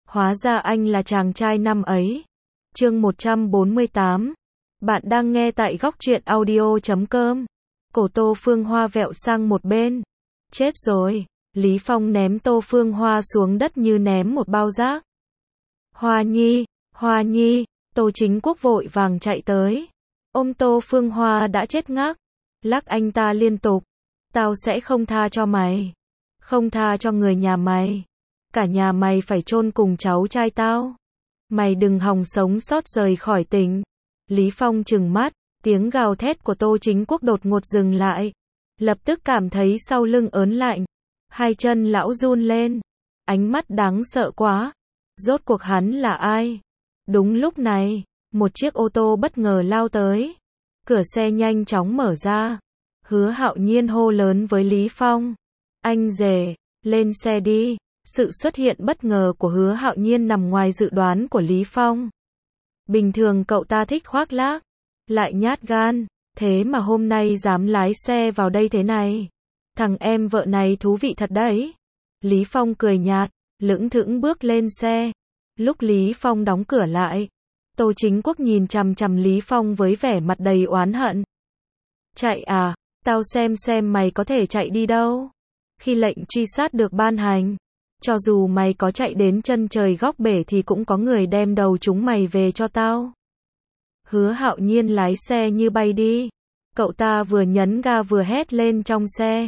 Hóa ra anh là chàng trai năm ấy. Chương 148. Bạn đang nghe tại góc truyện audio.com. Cổ Tô Phương Hoa vẹo sang một bên. Chết rồi. Lý Phong ném Tô Phương Hoa xuống đất như ném một bao rác. Hoa Nhi, Hoa Nhi. Tô Chính Quốc vội vàng chạy tới. Ôm Tô Phương Hoa đã chết ngắc. Lắc anh ta liên tục. Tao sẽ không tha cho mày. Không tha cho người nhà mày. Cả nhà mày phải chôn cùng cháu trai tao. Mày đừng hòng sống sót rời khỏi tỉnh. Lý Phong trừng mắt, tiếng gào thét của Tô Chính Quốc đột ngột dừng lại. Lập tức cảm thấy sau lưng ớn lạnh. Hai chân lão run lên. Ánh mắt đáng sợ quá. Rốt cuộc hắn là ai? Đúng lúc này, một chiếc ô tô bất ngờ lao tới. Cửa xe nhanh chóng mở ra. Hứa Hạo Nhiên hô lớn với Lý Phong. Anh rể, lên xe đi. Sự xuất hiện bất ngờ của Hứa Hạo Nhiên nằm ngoài dự đoán của Lý Phong. Bình thường cậu ta thích khoác lác, lại nhát gan, thế mà hôm nay dám lái xe vào đây thế này. Thằng em vợ này thú vị thật đấy. Lý Phong cười nhạt, lững thững bước lên xe. Lúc Lý Phong đóng cửa lại, Tô Chính Quốc nhìn chằm chằm Lý Phong với vẻ mặt đầy oán hận. Chạy à, tao xem mày có thể chạy đi đâu. Khi lệnh truy sát được ban hành, cho dù mày có chạy đến chân trời góc bể thì cũng có người đem đầu chúng mày về cho tao. Hứa Hạo Nhiên lái xe như bay đi. Cậu ta vừa nhấn ga vừa hét lên trong xe.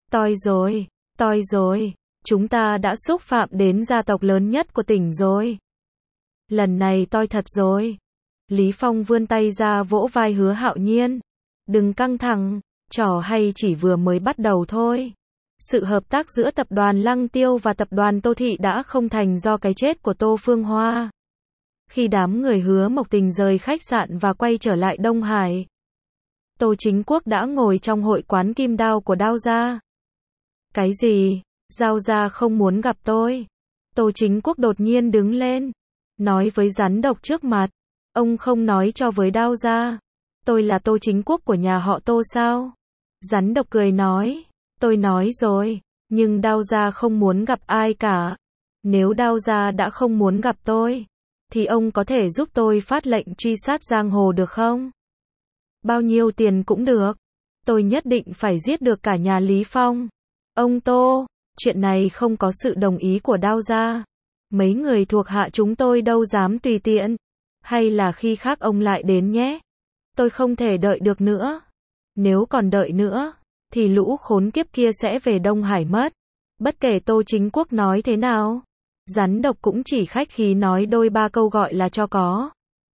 Toi rồi, chúng ta đã xúc phạm đến gia tộc lớn nhất của tỉnh rồi. Lần này toi thật rồi. Lý Phong vươn tay ra vỗ vai Hứa Hạo Nhiên. Đừng căng thẳng, trò hay chỉ vừa mới bắt đầu thôi. Sự hợp tác giữa tập đoàn Lăng Tiêu và tập đoàn Tô Thị đã không thành do cái chết của Tô Phương Hoa. Khi đám người Hứa Mộc Tình rời khách sạn và quay trở lại Đông Hải, Tô Chính Quốc đã ngồi trong hội quán Kim Đao của Đao gia. Cái gì? Giao gia không muốn gặp tôi? Tô Chính Quốc đột nhiên đứng lên, nói với rắn độc trước mặt. Ông không nói cho với Đao gia. Tôi là Tô Chính Quốc của nhà họ Tô sao? Rắn độc cười nói. Tôi nói rồi, nhưng Đao gia không muốn gặp ai cả. Nếu Đao gia đã không muốn gặp tôi, thì ông có thể giúp tôi phát lệnh truy sát giang hồ được không? Bao nhiêu tiền cũng được. Tôi nhất định phải giết được cả nhà Lý Phong. Ông Tô, chuyện này không có sự đồng ý của Đao gia. Mấy người thuộc hạ chúng tôi đâu dám tùy tiện. Hay là khi khác ông lại đến nhé. Tôi không thể đợi được nữa. Nếu còn đợi nữa, thì lũ khốn kiếp kia sẽ về Đông Hải mất. Bất kể Tô Chính Quốc nói thế nào, rắn độc cũng chỉ khách khí nói đôi ba câu gọi là cho có.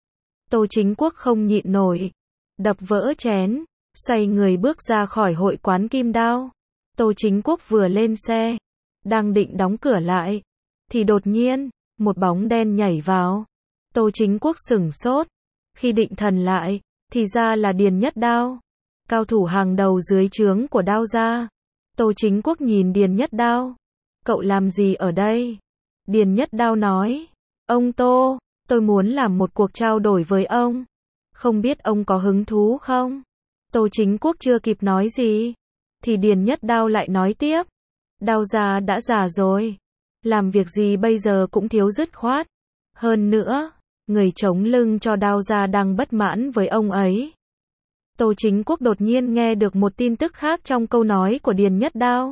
Tô Chính Quốc không nhịn nổi, đập vỡ chén, xoay người bước ra khỏi hội quán Kim Đao. Tô Chính Quốc vừa lên xe, đang định đóng cửa lại, thì đột nhiên, một bóng đen nhảy vào. Tô Chính Quốc sửng sốt, khi định thần lại, thì ra là Điền Nhất Đao, cao thủ hàng đầu dưới trướng của Đao gia. Tô Chính Quốc nhìn Điền Nhất Đao. Cậu làm gì ở đây? Điền Nhất Đao nói. Ông Tô, tôi muốn làm một cuộc trao đổi với ông. Không biết ông có hứng thú không? Tô Chính Quốc chưa kịp nói gì, thì Điền Nhất Đao lại nói tiếp. Đao gia đã già rồi. Làm việc gì bây giờ cũng thiếu dứt khoát. Hơn nữa, người chống lưng cho Đao gia đang bất mãn với ông ấy. Tô Chính Quốc đột nhiên nghe được một tin tức khác trong câu nói của Điền Nhất Đao.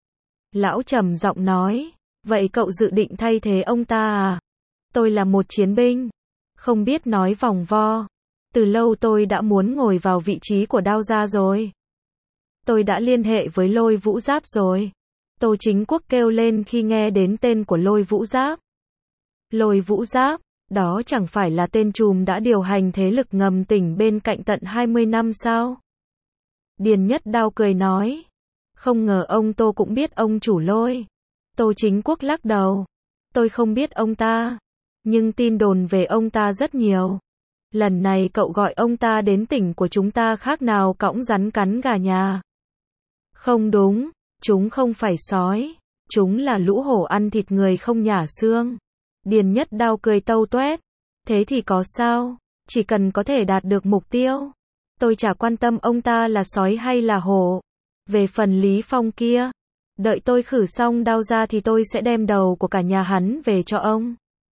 Lão trầm giọng nói, vậy cậu dự định thay thế ông ta à? Tôi là một chiến binh, không biết nói vòng vo. Từ lâu tôi đã muốn ngồi vào vị trí của Đao gia rồi. Tôi đã liên hệ với Lôi Vũ Giáp rồi. Tô Chính Quốc kêu lên khi nghe đến tên của Lôi Vũ Giáp. Lôi Vũ Giáp, đó chẳng phải là tên trùm đã điều hành thế lực ngầm tỉnh bên cạnh tận 20 năm sao? Điền Nhất Đao cười nói. Không ngờ ông Tô cũng biết ông chủ Lôi. Tô Chính Quốc lắc đầu. Tôi không biết ông ta, nhưng tin đồn về ông ta rất nhiều. Lần này cậu gọi ông ta đến tỉnh của chúng ta khác nào cõng rắn cắn gà nhà. Không đúng, chúng không phải sói, chúng là lũ hổ ăn thịt người không nhả xương. Điền Nhất Đao cười tâu tuét. Thế thì có sao, chỉ cần có thể đạt được mục tiêu. Tôi chả quan tâm ông ta là sói hay là hổ. Về phần Lý Phong kia, đợi tôi khử xong Đao gia thì tôi sẽ đem đầu của cả nhà hắn về cho ông.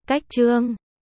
Cách chương